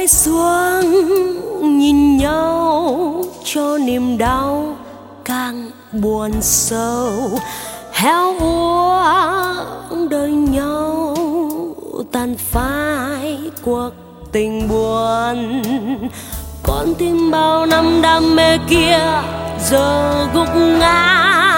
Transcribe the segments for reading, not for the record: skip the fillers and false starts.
Quay xuống nhìn nhau cho niềm đau càng buồn sâu, héo úa đời nhau tàn phai cuộc tình buồn. Con tim bao năm đam mê kia giờ gục ngã.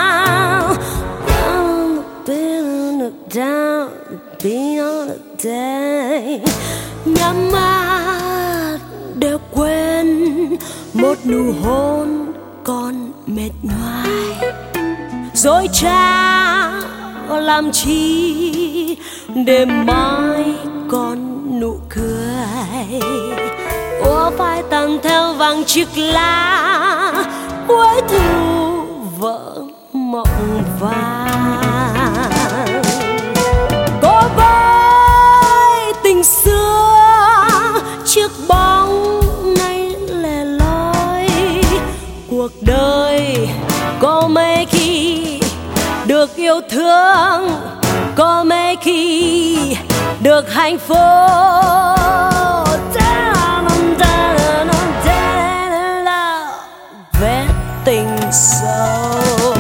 Nhắm mắt để quên một nụ hôn còn mệt nhoài, dối trá làm chi để mai còn nụ cười. Ủa phai tàn theo vàng chiếc lá cuối thu vỡ mộng vàng. Có với tình xưa chiếc bóng nay lẻ loi, cuộc đời có mấy khi được yêu thương, có mấy khi được hạnh phúc. Vết tình sâu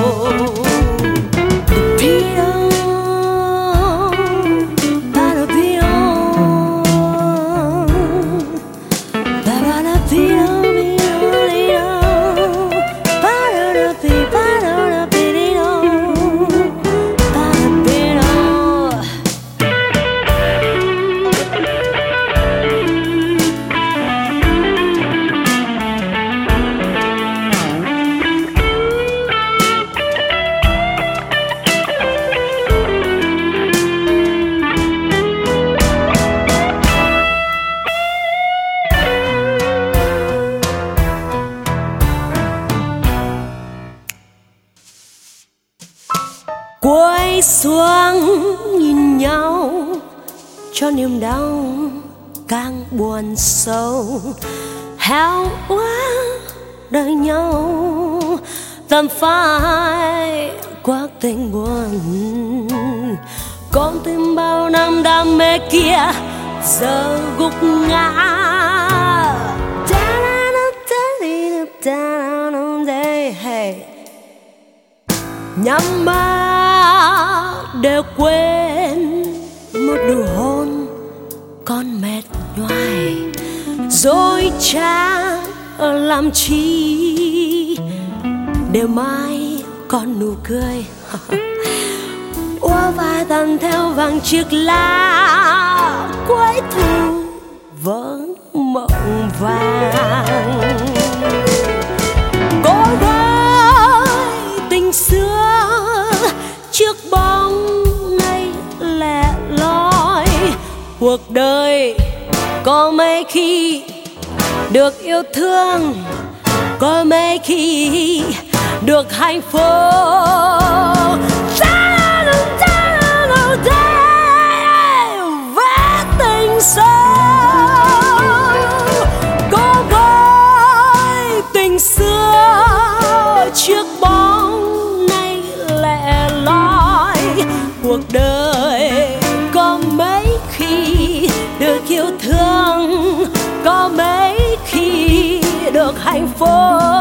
quay xuống nhìn nhau cho niềm đau càng buồn sâu, héo úa đời nhau tàn phai cuộc tình buồn. Con tim bao năm đam mê kia giờ gục ngã. Nhắm mắt để quên một nụ hôn còn mệt nhoài, dối trá làm chi để mai còn nụ cười. Úa vai tàn theo vàng chiếc lá cuối thu vỡ mộng vàng. Có với tình xưa chiếc bóng nay lẻ loi, cuộc đời có mấy khi được yêu thương, có mấy khi được hạnh phúc. Vết tình sâu có với tình xưa chiếc bóng nay lẻ loi, cuộc đời có mấy khi được yêu thương, có mấy khi được hạnh phúc.